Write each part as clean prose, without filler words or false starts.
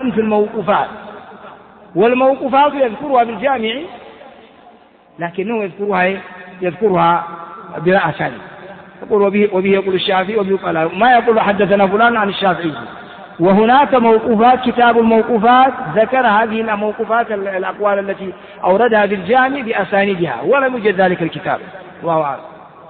في الموقوفات، والموقوفات يذكرها بالجامع لكنه يذكرها بلا أسانيد، يقول وبه يقول الشافعي وبه قال، ما يقول حدثنا فلان عن الشافعي. وهناك موقوفات، كتاب الموقوفات ذكر هذه الموقوفات الأقوال التي أوردها بالجامع بأسانيدها، ولم يوجد ذلك الكتاب، الله أعلم.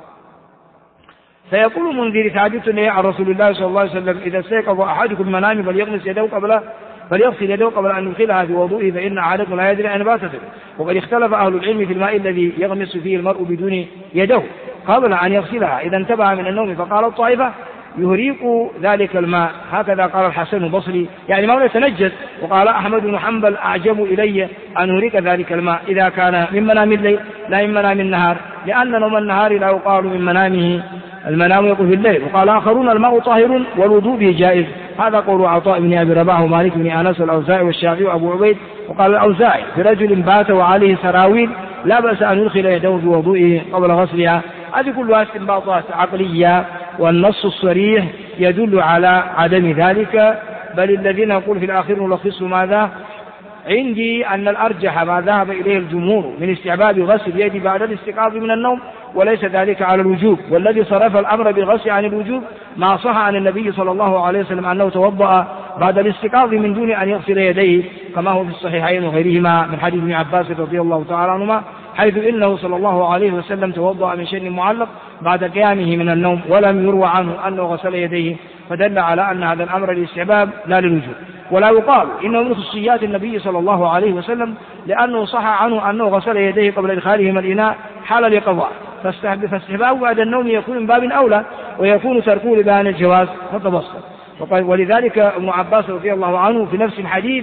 فيقول المنذر ثابت عن رسول الله صلى الله عليه وسلم: إذا استيقظ أحدكم منامه فليغسل يده قبل أن يدخلها في وضوئه، فإن أحدكم لا يدري أن باتت. وقد اختلف أهل العلم في الماء الذي يغمس فيه المرء بدون يده قبل أن يغسلها إذا انتبه من النوم، فقال الطائفة: يهريق ذلك الماء، هكذا قال الحسن البصري، يعني ما يتنجس. وقال أحمد بن حنبل: أعجب إلي أن يهريق ذلك الماء إذا كان من منام الليل لا من منام النهار، لأن نوم النهار لا يقال من منامه، المنام يقول في الليل. وقال آخرون: الماء طاهر والوضوء به جائز، هذا قول عطاء بن أبي رباح ومالك بن أنس والأوزاعي والشافعي وأبو عبيد. وقال الأوزاعي: في رجل بات وعليه سراويل لا بأس أن يدخل يده في وضوئه قبل غسلها. هذه كلها استنباطات عقلية، والنص الصريح يدل على عدم ذلك. بل الذين يقول في الآخر نلخص ماذا عندي أن الأرجح ما ذهب إليه الجمهور من استحباب غسل اليد بعد الاستيقاظ من النوم، وليس ذلك على الوجوب. والذي صرف الأمر بالغسل عن الوجوب ما صح عن النبي صلى الله عليه وسلم أنه توضأ بعد الاستيقاظ من دون أن يغسل يديه، كما هو في الصحيحين وغيرهما من حديث ابن عباس رضي الله تعالى عنهما، حيث إنه صلى الله عليه وسلم توضأ من شيء معلق بعد قيامه من النوم، ولم يروى عنه أنه غسل يديه، فدل على أن هذا الأمر للاستحباب لا للوجوب. ولا يقال إنه من خصوصيات النبي صلى الله عليه وسلم، لأنه صح عنه أنه غسل يديه قبل إدخاله من الإناء حال اليقظة، فاستحبابه بعد النوم يكون من باب أولى، ويكون تركه لبيان الجواز فتبسط. ولذلك ابن عباس رضي الله عنه في نفس الحديث: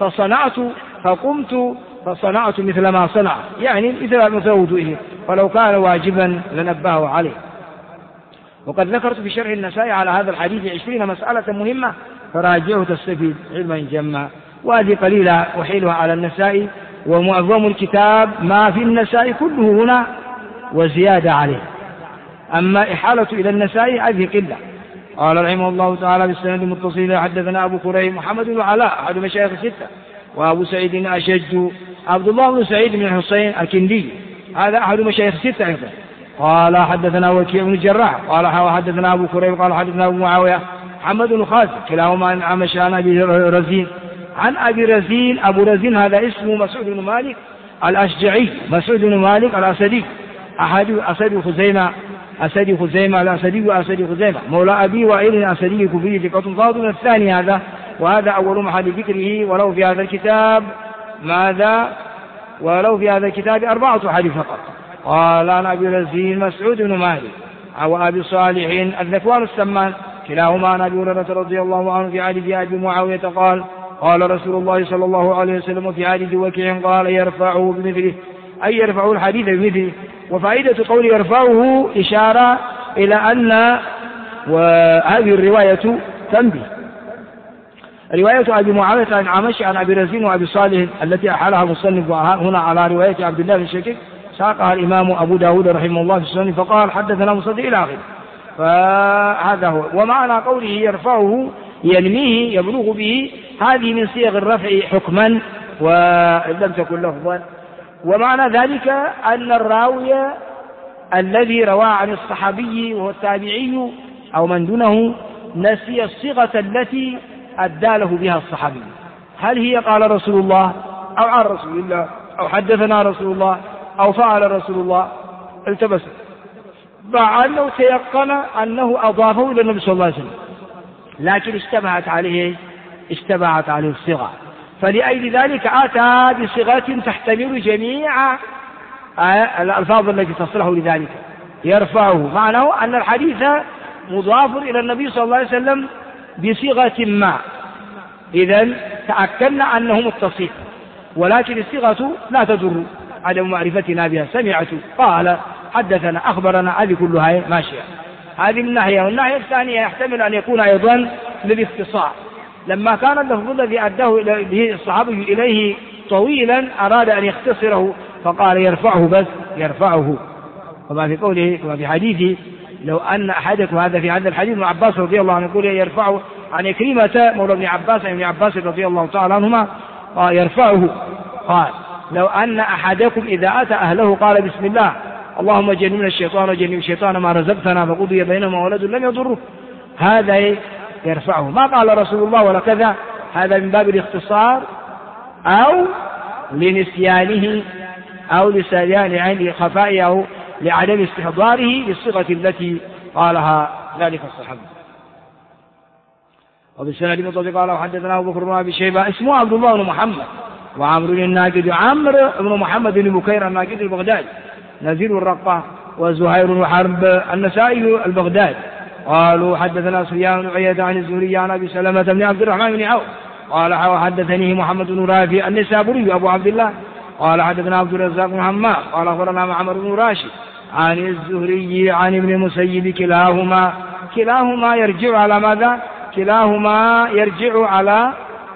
فقمت فصنعت مثل ما صنع، يعني مثل وضوئه، ولو كان واجبا لنبهه عليه. وقد ذكرت في شرح النسائي على هذا الحديث 20 مسألة مهمة، فراجعه تستفيد علما جما. وهذه قليلة وحيلها على النسائي، ومعظم الكتاب ما في النسائي كله هنا وزيادة عليه. أما إحالة إلى النسائي هذه قلة. قال رحمه الله تعالى بالسند المتصل: حدثنا أبو كريم محمد بن علاء أحد مشايخ الستة، وأبو سعيد أشج عبد الله بن سعيد بن الحسين الكندي، هذا أحد مشايخ الستة أيضا. قال حدثنا وكيع بن الجراح قال حدثنا أبو كريم قال حدثنا أبو معاوية محمد بن خالد كلاهما عن عمش عن أبي رزين عن أبي رزين. أبو رزين هذا اسمه مسعود بن مالك الأشجعي، مسعود بن مالك الأسدي، أحد أسد خزيمة الأسدي وأسد خزيمة، مولى أبي وائل الأسدي كفري ثقة فاضل. الثاني هذا، وهذا أول محل ذكره، ولو في هذا الكتاب 4 حديث فقط. قال عن أبي رزين مسعود بن مالك وأبي صالح الذكوان السمان كلاهما عن أبي هريرة رضي الله عنه في حديث أبي معاوية قال رسول الله صلى الله عليه وسلم في حديث وكيع قال: يرفعه بمثله، أي يرفعه الحديث بمثله. وفائدة قول يرفعه إشارة إلى أن هذه الرواية تنبيه. رواية أبي معاوية عن عمش عن أبي رزين وأبي صالح التي أحالها المصنف هنا على رواية عبد الله بن شقيق ساقها الإمام أبو داود رحمه الله في السنن، فقال: حدثنا مصدق إلى آخره. فهذا هو. ومعنى قوله يرفعه ينميه يبلغ به، هذه من صيغ الرفع حكما ولم تكن لفظا. ومعنى ذلك أن الراوي الذي روى عن الصحابي وهو التابعي أو من دونه نسي الصيغة التي أدى له بها الصحابي، هل هي قال رسول الله أو عن رسول الله أو حدثنا رسول الله أو فعل رسول الله، التبس مع أنه تيقن أنه أضافه إلى النبي صلى الله عليه وسلم، لكن اشتبهت عليه الصيغة، فلأجل ذلك أتى بصيغة تحتمل جميع الألفاظ التي تصلح لذلك. يرفعه معناه أن الحديث مضاف إلى النبي صلى الله عليه وسلم بصيغة ما، إذن تأكدنا أنه متصل، ولكن الصيغة لا تضر عدم معرفتنا بها. سمعت، قال، حدثنا، أخبرنا، هذه كلها ماشية. هذه من ناحية. والناحية الثانية يحتمل أن يكون أيضا للاختصار، لما كان اللفظ الذي أداه به الصحابي إليه طويلا أراد أن يختصره فقال يرفعه، بس يرفعه. وما في قوله وما في حديثه: لو أن أحدكم، هذا في هذا الحديث ابن عباس رضي الله عنه يقول يرفعه، عن عكرمة مولى ابن عباس رضي الله تعالى عنهما يرفعه قال لو أن أحدكم إذا أتى أهله قال بسم الله اللهم جنبنا الشيطان وجنب الشيطان ما رزقتنا فقضي بينهما ولد لم يضره، هذا يرفعه. ما قال رسول الله ولا كذا، هذا من باب الاختصار أو لنسيانه أو لسريان عند خفائه أو لعدم استحضاره للصيغة التي قالها ذلك الصحابي. وبالسند المتصل قال وحدثنا أبو بكر بن أبي شيبة اسمه عبد الله بن محمد وعمرو الناقد عمرو بن محمد بن بكير الناقد البغدادي نزيل الرقة وزهير وحرب النسائي البغدادي قالوا حدثنا سفيان بن عيينة عن الزهري عن أبي سلمة بن عبد الرحمن بن عوف قال وحدثني محمد بن رافع النسابوري أبو عبد الله قال حدثنا عبد الرزاق بن حماد قال أخبرنا معمر بن راشد عن الزهري عن ابن المسيب كلاهما يرجع على ماذا؟ كلاهما يرجع على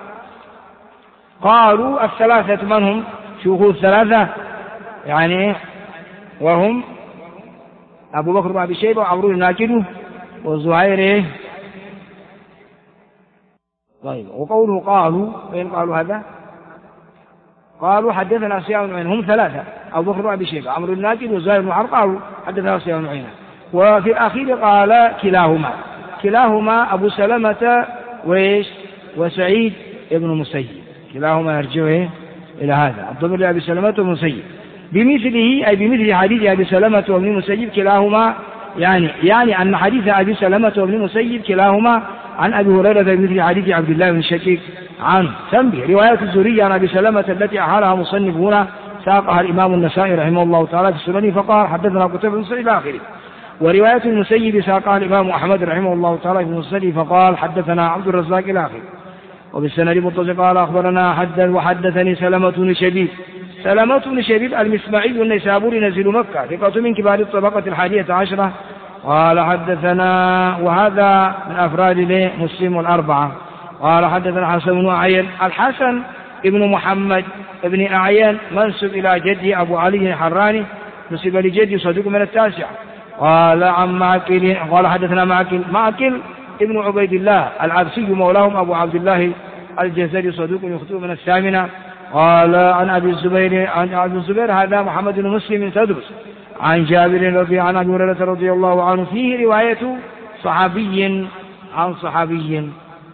قالوا الثلاثة من هم؟ شيوخ الثلاثة يعني وهم أبو بكر بن أبي شيبة وعمرو الناقد وزهير. طيب وقوله قالوا وين قالوا هذا؟ قالوا حدثنا سفيان بن عيينة هم ثلاثة أبو بكر بن أبي شيبة عمرو الناقد وزهير بن حرب قالوا حدثنا سفيان بن عيينة. وفي الأخير قال كلاهما أبو سلمة وسعيد ابن المسيب كلاهما يرجع إلى هذا الضمير لأبي سلمة ومسيب بمثله أي بمثل حديث أبي سلمة وابن المسيب كلاهما يعني أن حديث أبي سلمة وابن المسيب كلاهما عن أبي هريرة بمثل حديث عبد الله بن شقيق عنه. تنبيه رواية الزهري عن أبي سلمة التي أحالها مصنف هنا ساقها الإمام النسائي رحمه الله تعالى في السنن فقال حدثنا قتيبة بن سعيد إلى آخره. ورواية المسيب ساقها الإمام أحمد رحمه الله تعالى في المسند فقال حدثنا عبد الرزاق إلى آخره. وبالسند متصل قال أخبرنا وحدثني سلمة بن شبيب المسمعي النيسابوري نزيل مكة ثقة من كبار الطبقة 11 قال حدثنا وهذا من أفراد مسلم الأربعة قال حدثنا حسن بن أعين الحسن ابن محمد ابن أعين منسب إلى جدي أبو علي الحراني نسب لجدي صدوق من 9 قال عن معقل قال حدثنا معقل ابن عبيد الله العبسي مولاهم أبو عبد الله الجزري صدوق يخطئ من 8 قال عن أبي الزبير هذا محمد بن مسلم تدرس عن جابر رضي عن أبي هريرة رضي الله عنه فيه رواية صحابي عن صحابي.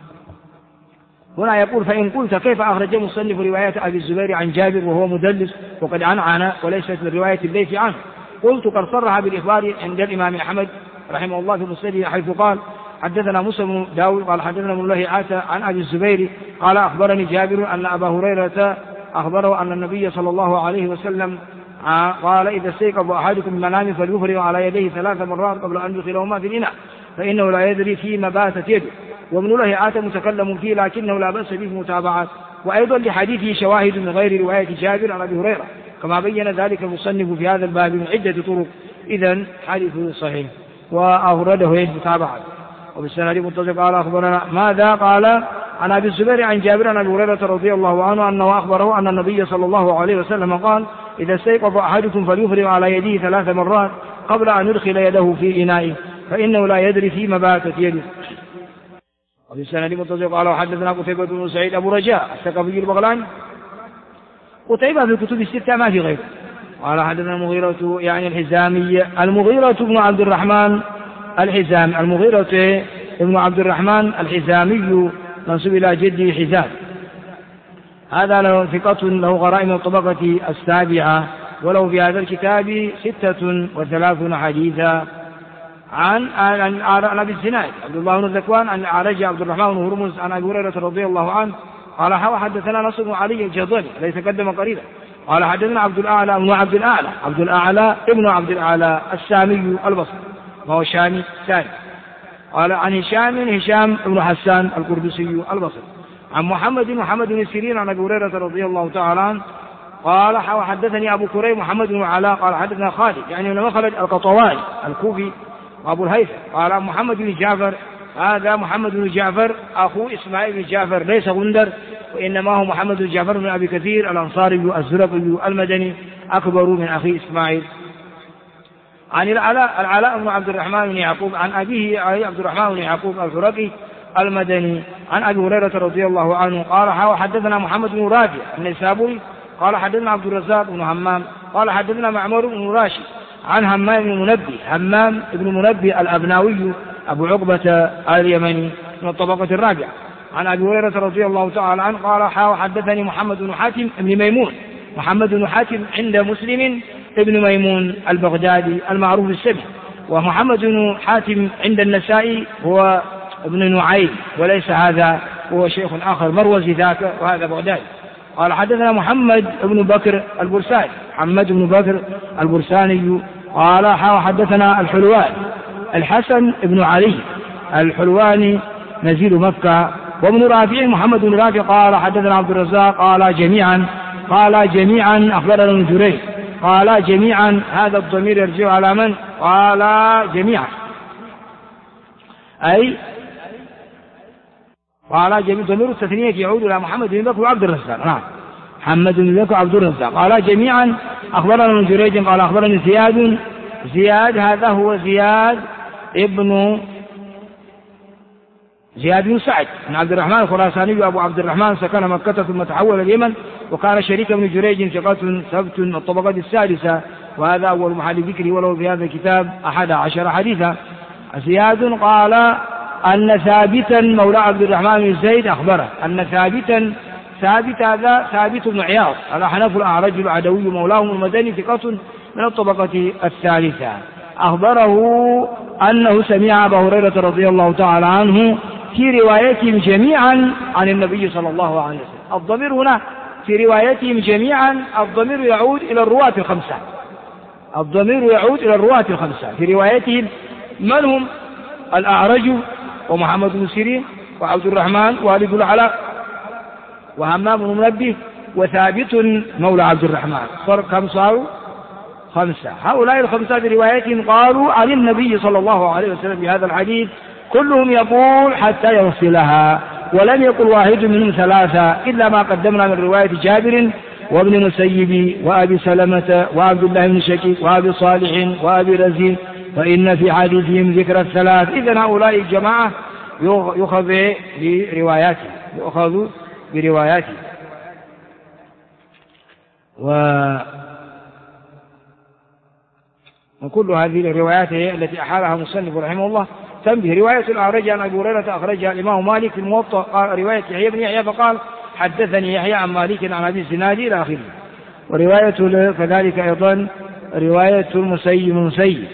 هنا يقول فإن قلت كيف أخرج مصنف رواية أبي الزبير عن جابر وهو مدلس وقد عنعن وليست من رواية الليث عنه؟ قلت قد صرح بالإخبار عند الإمام أحمد رحمه الله في مسنده حيث قال حدثنا موسى بن داود قال حدثنا من الله عن أبي الزبير قال أخبرني جابر أن أبا هريرة أخبره أن النبي صلى الله عليه وسلم قال إذا استيقظ أحدكم من منامه فليفرغ على يديه 3 مرات قبل أن يدخلهما في الإناء فإنه لا يدري فيما باتت يده. وابن الله متكلم فيه لكنه لا بأس به متابعات. وأيضا لحديثه شواهد من غير رواية جابر عن أبي هريرة كما بين ذلك المصنف في هذا الباب من عدة طرق إذن حديثه صحيح وأورده متابعات. وبالسند متصل قال أخبرنا ماذا قال عن أبي الزبير عن جابر عن أبي هريرة رضي الله عنه أنه أخبره أن النبي صلى الله عليه وسلم قال إذا استيقظ أحدكم فليفرغ على يديه 3 مرات قبل أن يدخل يده في إنائه فإنه لا يدري فيما باتت يده. وبالسند متصل قال وحدثنا قتيبة بن سعيد أبو رجاء الثقفي البغلاني قتيبة في الكتب 6 ما في غيره قال حدثنا المغيرة يعني الحزامي المغيرة بن عبد الرحمن الحزامي المغيرة ابن عبد الرحمن الحزامي منسوب إلى جده حزام هذا له ثقة له غرائم الطبقة 7 وله في هذا الكتاب 36 حديثا عن أبي الزناد عبد الله بن ذكوان عن عرج عبد الرحمن بن هرمز عن أبي هريرة رضي الله عنه قال حدثنا نصر بن علي الجهضمي ليس قدم قريبا قال حدثنا عبد الأعلى ابن عبد الأعلى السامي البصري وهو شامي ثاني قال عن هشام بن حسان القردسي البصري عن محمد بن سيرين عن أبي هريرة رضي الله تعالى عنه قال حدثني أبو كريم محمد بن علاء قال حدثنا خالد يعني من مخلد القطواني الكوفي وأبو الهيثم قال عن محمد بن جعفر هذا محمد بن جعفر أخو إسماعيل بن جعفر ليس غندر وإنما هو محمد بن جعفر بن أبي كثير الأنصاري الزرقي المدني أكبر من أخي إسماعيل. عن العلاء بن عبد الرحمن بن يعقوب عن أبيه عبد الرحمن بن يعقوب الحرقي المدني عن أبي هريرة رضي الله عنه قال حدثنا محمد بن رافع النيسابوري قال حدثنا عبد الرزاق بن همام قال حدثنا معمر بن راشد عن همام بن منبه الأبناوي أبو عقبة اليمني من الطبقة الرابعة عن أبي هريرة رضي الله تعالى عنه قال حدثني محمد بن حاتم بن ميمون محمد بن حاتم عند مسلم ابن ميمون البغدادي المعروف بالسبي، ومحمد بن حاتم عند النسائي هو ابن نعيم وليس هذا، هو شيخ آخر مروزي ذاك وهذا بغدادي. قال حدثنا محمد بن بكر البرساني قال حدثنا الحلواني الحسن بن علي الحلواني نزيل مكة، وابن رافع محمد بن رافع قال حدثنا عبد الرزاق قال جميعا أخبرنا ابن جريج قال جميعا، هذا الضمير يرجع على من؟ قال جميعا، أي قال جميع ضمير التثنية يعود إلى محمد بن بكر وعبد الرزاق. نعم محمد بن بكر وعبد الرزاق قال جميعا أخبرنا ابن جريج قال أخبرني زياد هذا هو زياد بن سعد بن عبد الرحمن الخراساني أبو عبد الرحمن، سكن مكة ثم تحول اليمن، وكان شريك ابن جريج ثقة ثبت الطبقة السادسة، وهذا أول محل ذكره وله في هذا الكتاب 11 حديثا. زياد قال أن ثابتا مولى عبد الرحمن بن زيد أخبره أن ثابت هذا ثابت بن عياض الأحنف الأعرج العدوي مولاهم المدني ثقة من الطبقة الثالثة، أخبره أنه سمع أبا هريرة رضي الله تعالى عنه في روايتهم جميعا عن النبي صلى الله عليه وسلم. الضمير هنا في روايتهم جميعا الضمير يعود إلى الرواة الخمسة، في روايتهم من هم؟ الأعرج ومحمد بن سيرين وعبد الرحمن والد العلاء وهمام بن منبه وثابت مولى عبد الرحمن. كم صاروا؟ 5. هؤلاء الخمسة في روايتهم قالوا عن النبي صلى الله عليه وسلم في هذا الحديث كلهم يقول حتى يوصلها، ولم يقل واحد منهم 3 إلا ما قدمنا من رواية جابر وابن مسيب وأبي سلمة وعبد الله بن شقيق وأبي صالح وأبي رزين، فإن في حديثهم ذكر 3. إذن هؤلاء الجماعة يؤخذ برواياته وكل هذه الروايات هي التي أحالها المصنف رحمه الله. تنبه رواية الأعرج عن أبي هريرة أخرجها الإمام مالك في الموطأ، رواية يحيى بن يحيى فقال حدثني يحيى عن مالك عن أبي الزناد إلى آخره. ورواية كذلك أيضا رواية المسيب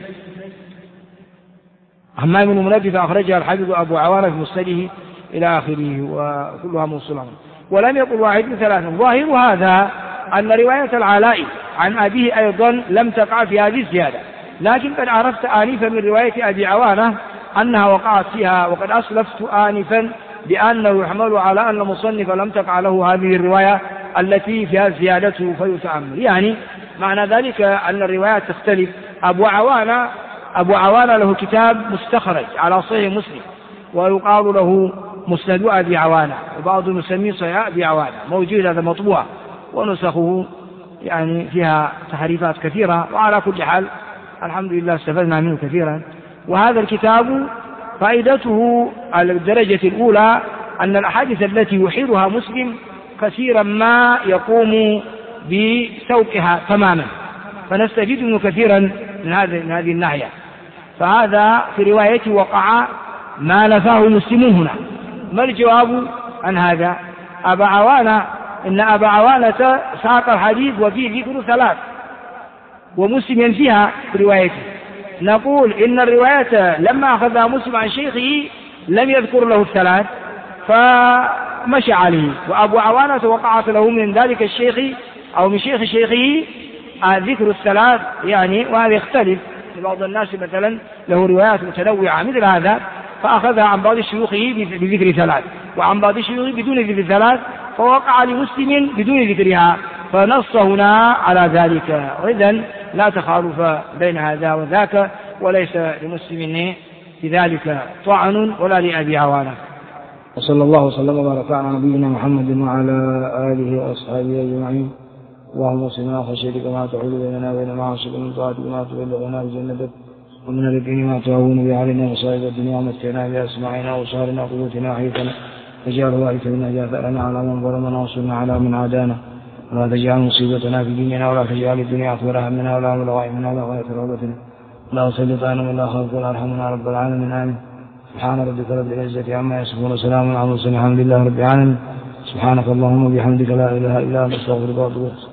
همام بن منبه فأخرجها الحافظ أبو عوانة في مسنده إلى آخره، وكلها موصولة. ولم يقل واحد من 3. ظاهر هذا أن رواية العلاء عن أبيه أيضا لم تقع في هذه الزيادة، لكن قد عرفت آنفا من رواية أبي عوانة أنها وقعت فيها، وقد أسلفت آنفا بأنه يحمل على أن المصنف لم تقع له هذه الرواية التي فيها زيادته فيتأمل. يعني معنى ذلك أن الروايات تختلف. أبو عوانة له كتاب مستخرج على صحيح مسلم ويقال له مسند أبي عوانة، وبعضهم يسميه صحيح أبي عوانة، موجود هذا مطبوع ونسخه يعني فيها تحريفات كثيرة، وعلى كل حال الحمد لله استفدنا منه كثيرا. وهذا الكتاب فائدته على الدرجة الأولى أن الأحاديث التي يحيلها مسلم كثيرا ما يقوم بسوقها تماما، فنستفيد منه كثيرا من هذه الناحية. فهذا في روايته وقع ما نفاه المسلمون هنا. ما الجواب عن هذا؟ إن أبا عوانة ساق الحديث وفيه ذكر 3 ومسلم ينفيها في روايته. نقول إن الرواية لما أخذها مسلم عن شيخه لم يذكر له 3 فمشى عليه، وأبو عوانة وقعت له من ذلك الشيخ أو من شيخ شيخه ذكر 3 يعني، وهذا يختلف. بعض الناس مثلا له روايات متنوعة مثل هذا فأخذها عن بعض شيوخه بذكر 3 وعن بعض شيوخه بدون ذكر 3، فوقع لمسلم بدون ذكرها، فنص هنا على ذلك. وإذن لا تخالف بين هذا وذاك، وليس لمسلم في ذلك طعن ولا لأبي عوانة. وصلى الله وسلم وبارك على نبينا محمد وعلى آله وأصحابه أجمعين. اللهم صل على خشيتك ما تحول بيننا وبين معاصيك، من طاعتك ما تبلغنا بجنتك، ومن اليقين ما تهون به علينا مصائب الدنيا ومتعنا بأسماعنا وأبصارنا وقوتنا أحيتنا واجعل ذلك منا جاثرنا على من ظلمنا وانصرنا على من عادانا ولا تجعل مصيبتنا في ديننا ولا تجعل الدنيا أكبر همنا ولا مبلغ علمنا ولا غاية رغبتنا ولا سلط علينا ولا خوف ولا ارحمنا رب العالمين آمين. سبحان ربك رب العزة عما يصفون وسلام على المرسلين الحمد لله رب العالمين. سبحانك اللهم وبحمدك لا إله إلا أنت أستغفرك وأتوب إليك.